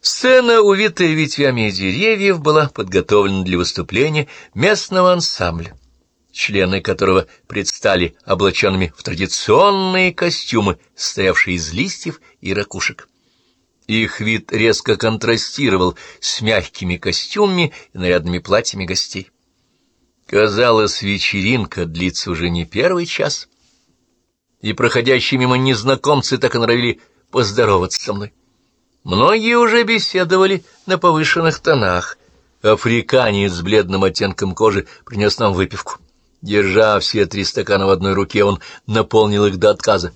Сцена, увитая ветвями деревьев, была подготовлена для выступления местного ансамбля, члены которого предстали облаченными в традиционные костюмы, состоявшие из листьев и ракушек. Их вид резко контрастировал с мягкими костюмами и нарядными платьями гостей. Казалось, вечеринка длится уже не первый час, и проходящие мимо незнакомцы так и норовили поздороваться со мной. Многие уже беседовали на повышенных тонах. Африканец с бледным оттенком кожи принес нам выпивку. Держа все 3 стакана в одной руке, он наполнил их до отказа.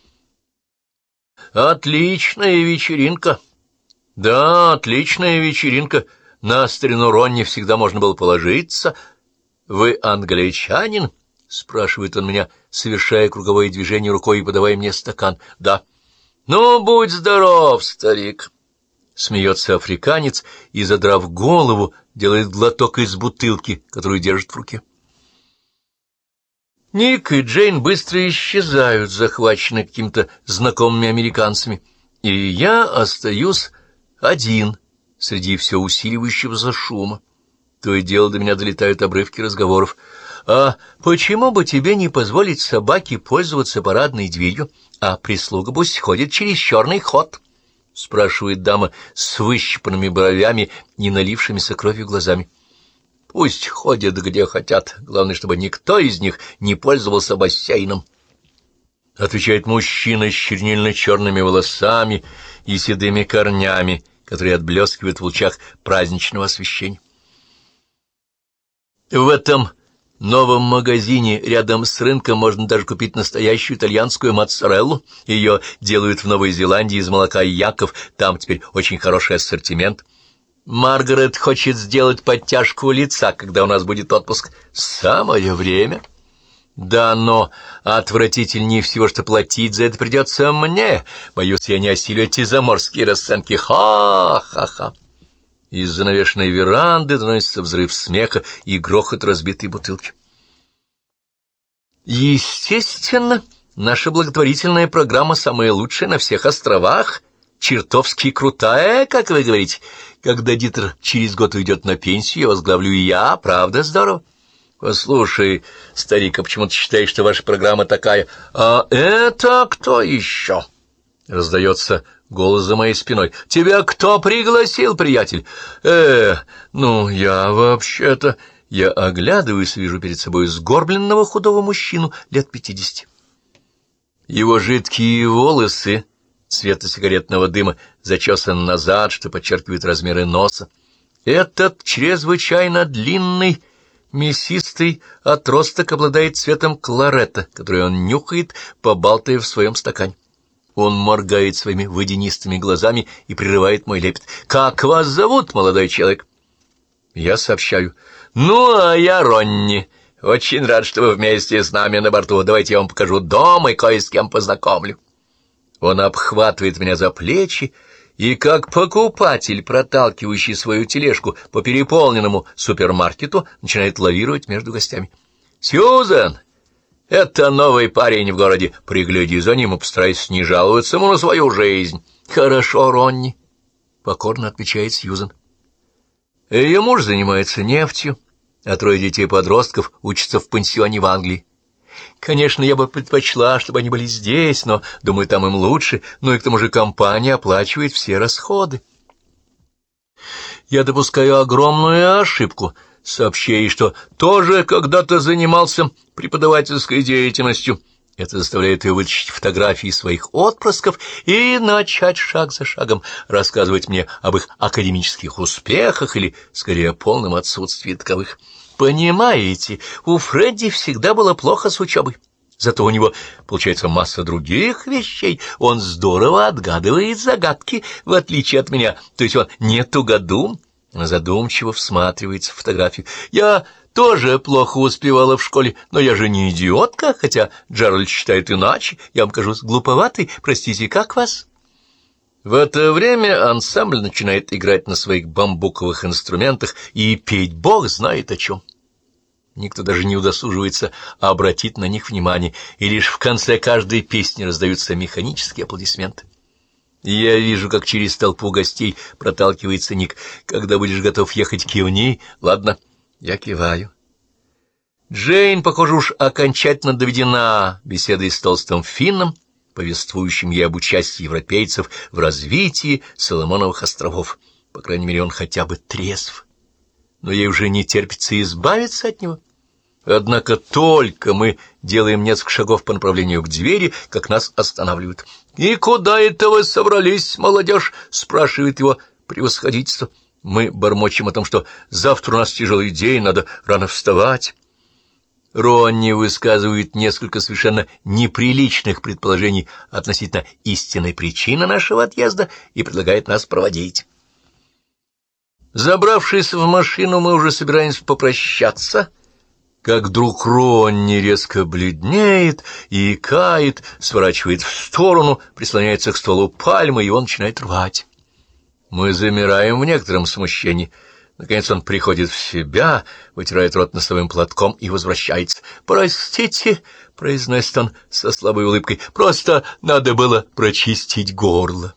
«Отличная вечеринка!» «Да, отличная вечеринка. На старину Ронни всегда можно было положиться. Вы англичанин?» — спрашивает он меня, совершая круговое движение рукой и подавая мне стакан. «Да». «Ну, будь здоров, старик!» — смеется африканец и, задрав голову, делает глоток из бутылки, которую держит в руке. Ник и Джейн быстро исчезают, захваченные какими-то знакомыми американцами, и я остаюсь один среди все усиливающегося шума. То и дело до меня долетают обрывки разговоров. «А почему бы тебе не позволить собаке пользоваться парадной дверью, а прислуга пусть ходит через черный ход?» — спрашивает дама с выщипанными бровями и налившимися кровью глазами. «Пусть ходят где хотят, главное, чтобы никто из них не пользовался бассейном», — отвечает мужчина с чернильно-черными волосами и седыми корнями, которые отблескивают в лучах праздничного освещения. В этом новом магазине рядом с рынком можно даже купить настоящую итальянскую моцареллу. Ее делают в Новой Зеландии из молока яков, там теперь очень хороший ассортимент. Маргарет хочет сделать подтяжку лица, когда у нас будет отпуск. Самое время. Да, но отвратительнее всего, что платить за это придется мне. Боюсь, я не осилю эти заморские расценки. Ха-ха-ха. Из занавешенной веранды доносится взрыв смеха и грохот разбитой бутылки. Естественно, наша благотворительная программа самая лучшая на всех островах, чертовски крутая, как вы говорите. Когда Дитер через год уйдет на пенсию, я возглавлю я, правда здорово? Послушай, старик, а почему ты считаешь, что ваша программа такая? А это кто еще? Раздается голос за моей спиной. «Тебя кто пригласил, приятель?» Ну, я вообще-то...» Я оглядываюсь и вижу перед собой сгорбленного худого мужчину лет 50. Его жидкие волосы цвета сигаретного дыма зачесаны назад, что подчеркивает размеры носа. Этот чрезвычайно длинный, мясистый отросток обладает цветом кларета, который он нюхает, побалтывая в своем стакане. Он моргает своими водянистыми глазами и прерывает мой лепет. «Как вас зовут, молодой человек?» Я сообщаю. «Ну, а я Ронни. Очень рад, что вы вместе с нами на борту. Давайте я вам покажу дом и кое с кем познакомлю». Он обхватывает меня за плечи и, как покупатель, проталкивающий свою тележку по переполненному супермаркету, начинает лавировать между гостями. «Сьюзен! Это новый парень в городе. Пригляди за ним и постарайся не жаловаться ему на свою жизнь». «Хорошо, Ронни», — покорно отвечает Сьюзен. Ее муж занимается нефтью, а 3 детей-подростков учатся в пансионе в Англии. Конечно, я бы предпочла, чтобы они были здесь, но, думаю, там им лучше, ну и к тому же компания оплачивает все расходы. Я допускаю огромную ошибку, сообщая ей, что тоже когда-то занимался преподавательской деятельностью. Это заставляет ее вытащить фотографии своих отпрысков и начать шаг за шагом рассказывать мне об их академических успехах или, скорее, о полном отсутствии таковых. Понимаете, у Фредди всегда было плохо с учебой. Зато у него получается масса других вещей. Он здорово отгадывает загадки, в отличие от меня. То есть он не тугодум, а задумчиво всматривается в фотографию. Я тоже плохо успевала в школе, но я же не идиотка, хотя Джеральд считает иначе. Я вам кажусь глуповатой. Простите, как вас? В это время ансамбль начинает играть на своих бамбуковых инструментах и петь бог знает о чем. Никто даже не удосуживается обратить на них внимание, и лишь в конце каждой песни раздаются механические аплодисменты. Я вижу, как через толпу гостей проталкивается Ник. Когда будешь готов ехать, кивни. Ладно, я киваю. Джейн, похоже, уж окончательно доведена беседой с толстым финном, повествующим ей об участии европейцев в развитии Соломоновых островов. По крайней мере, он хотя бы трезв. Но ей уже не терпится избавиться от него. Однако только мы делаем несколько шагов по направлению к двери, как нас останавливают. «И куда это вы собрались, молодежь?» — спрашивает его превосходительство. Мы бормочем о том, что завтра у нас тяжелый день, надо рано вставать. Ронни высказывает несколько совершенно неприличных предположений относительно истинной причины нашего отъезда и предлагает нас проводить. Забравшись в машину, мы уже собираемся попрощаться, как вдруг Ронни резко бледнеет и икает, сворачивает в сторону, прислоняется к стволу пальмы, и он начинает рвать. Мы замираем в некотором смущении. Наконец он приходит в себя, вытирает рот носовым платком и возвращается. «Простите», — произносит он со слабой улыбкой, — «просто надо было прочистить горло».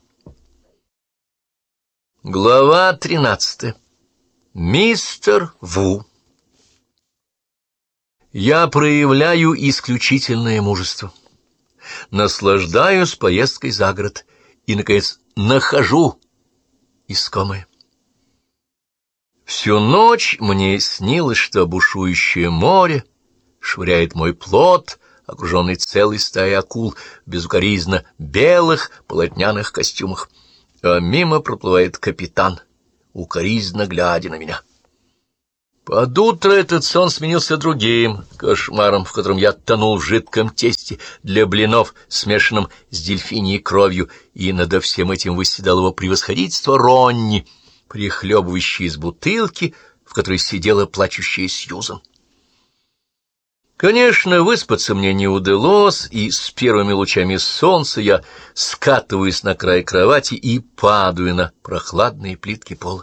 Глава 13. Мистер Ву. Я проявляю исключительное мужество. Наслаждаюсь поездкой за город и, наконец, нахожу искомое. Всю ночь мне снилось, что бушующее море швыряет мой плот, окруженный целой стаей акул в безукоризненно белых полотняных костюмах, а мимо проплывает капитан, укоризненно глядя на меня. Под утро этот сон сменился другим кошмаром, в котором я тонул в жидком тесте для блинов, смешанном с дельфиньей кровью, и над всем этим восседал его превосходительство Ронни, прихлебывающий из бутылки, в которой сидела плачущая Сьюзан. Конечно, выспаться мне не удалось, и с первыми лучами солнца я скатываюсь на край кровати и падаю на прохладные плитки пола.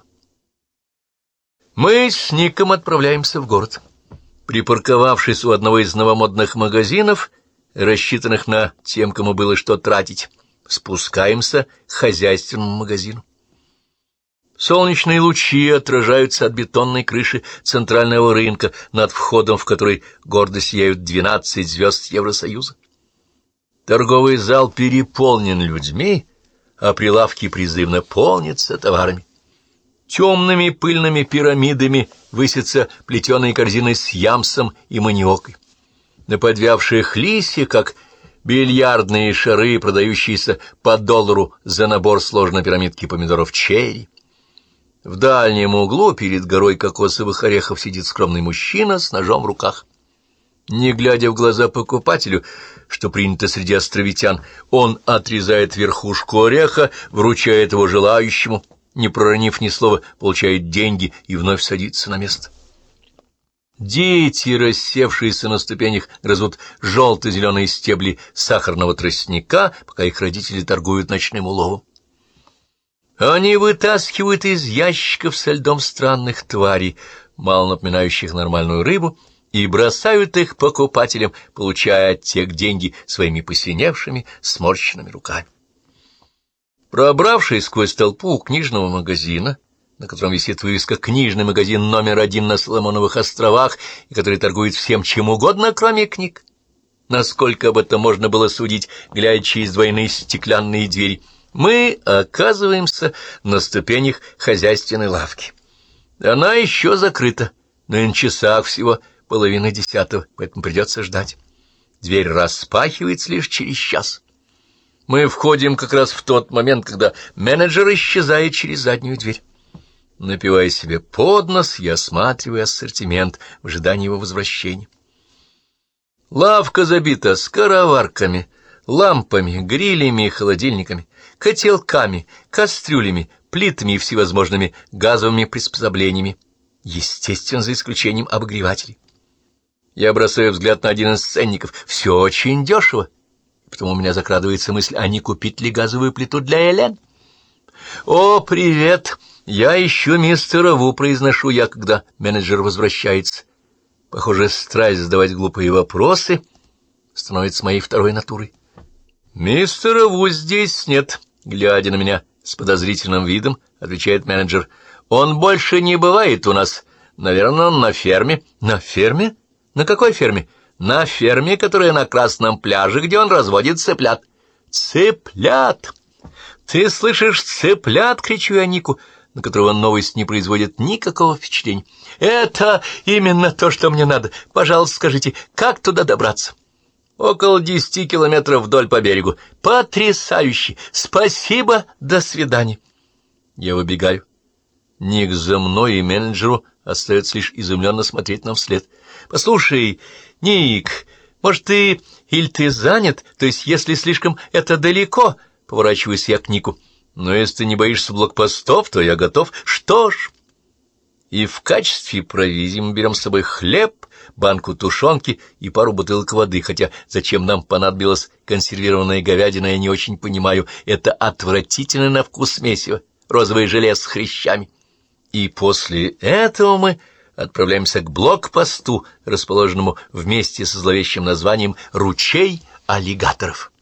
Мы с Ником отправляемся в город. Припарковавшись у одного из новомодных магазинов, рассчитанных на тем, кому было что тратить, спускаемся к хозяйственному магазину. Солнечные лучи отражаются от бетонной крыши центрального рынка, над входом в который гордо сияют 12 звезд Евросоюза. Торговый зал переполнен людьми, а прилавки призывно полнятся товарами. Темными пыльными пирамидами высятся плетеные корзины с ямсом и маниокой. На подвявших листьях, как бильярдные шары, продающиеся по $1 за набор сложной пирамидки помидоров черри. В дальнем углу перед горой кокосовых орехов сидит скромный мужчина с ножом в руках. Не глядя в глаза покупателю, что принято среди островитян, он отрезает верхушку ореха, вручает его желающему, не проронив ни слова, получает деньги и вновь садится на место. Дети, рассевшиеся на ступенях, грызут желто-зеленые стебли сахарного тростника, пока их родители торгуют ночным уловом. Они вытаскивают из ящиков со льдом странных тварей, мало напоминающих нормальную рыбу, и бросают их покупателям, получая от тех деньги своими посиневшими, сморщенными руками. Пробравшись сквозь толпу у книжного магазина, на котором висит вывеска «Книжный магазин №1 на Соломоновых островах», и который торгует всем чем угодно, кроме книг, насколько об этом можно было судить, глядя через двойные стеклянные двери, мы оказываемся на ступенях хозяйственной лавки. Она еще закрыта, но и на часах всего 9:30, поэтому придется ждать. Дверь распахивается лишь через час. Мы входим как раз в тот момент, когда менеджер исчезает через заднюю дверь. Напивая себе под нос, я осматриваю ассортимент в ожидании его возвращения. Лавка забита скороварками, лампами, грилями и холодильниками, котелками, кастрюлями, плитами и всевозможными газовыми приспособлениями, естественно, за исключением обогревателей. Я бросаю взгляд на один из ценников. Все очень дешево. Потом у меня закрадывается мысль, а не купить ли газовую плиту для Элен? «О, привет! Я ищу мистера Ву», — произношу я, когда менеджер возвращается. Похоже, страсть задавать глупые вопросы становится моей второй натурой. «Мистера Ву здесь нет. Глядя на меня с подозрительным видом, отвечает менеджер. Он больше не бывает у нас. Наверное, он на ферме. На ферме? На какой ферме? На ферме, которая на Красном пляже, где он разводит цыплят. Цыплят! Ты слышишь, цыплят? Кричу я Нику, на которого новость не производит никакого впечатления. Это именно то, что мне надо. Пожалуйста, скажите, как туда добраться? Около 10 километров вдоль по берегу. Потрясающе! Спасибо, до свидания. Я выбегаю. Ник за мной, и менеджеру остается лишь изумленно смотреть нам вслед. Послушай, Ник, может, ты занят? То есть, если слишком это далеко, поворачиваюсь я к Нику. Но если ты не боишься блокпостов, то я готов. Что ж... И в качестве провизии мы берем с собой хлеб, банку тушенки и пару бутылок воды, хотя зачем нам понадобилась консервированная говядина, я не очень понимаю. Это отвратительно на вкус месиво, розовое желе с хрящами. И после этого мы отправляемся к блокпосту, расположенному вместе со зловещим названием «Ручей аллигаторов».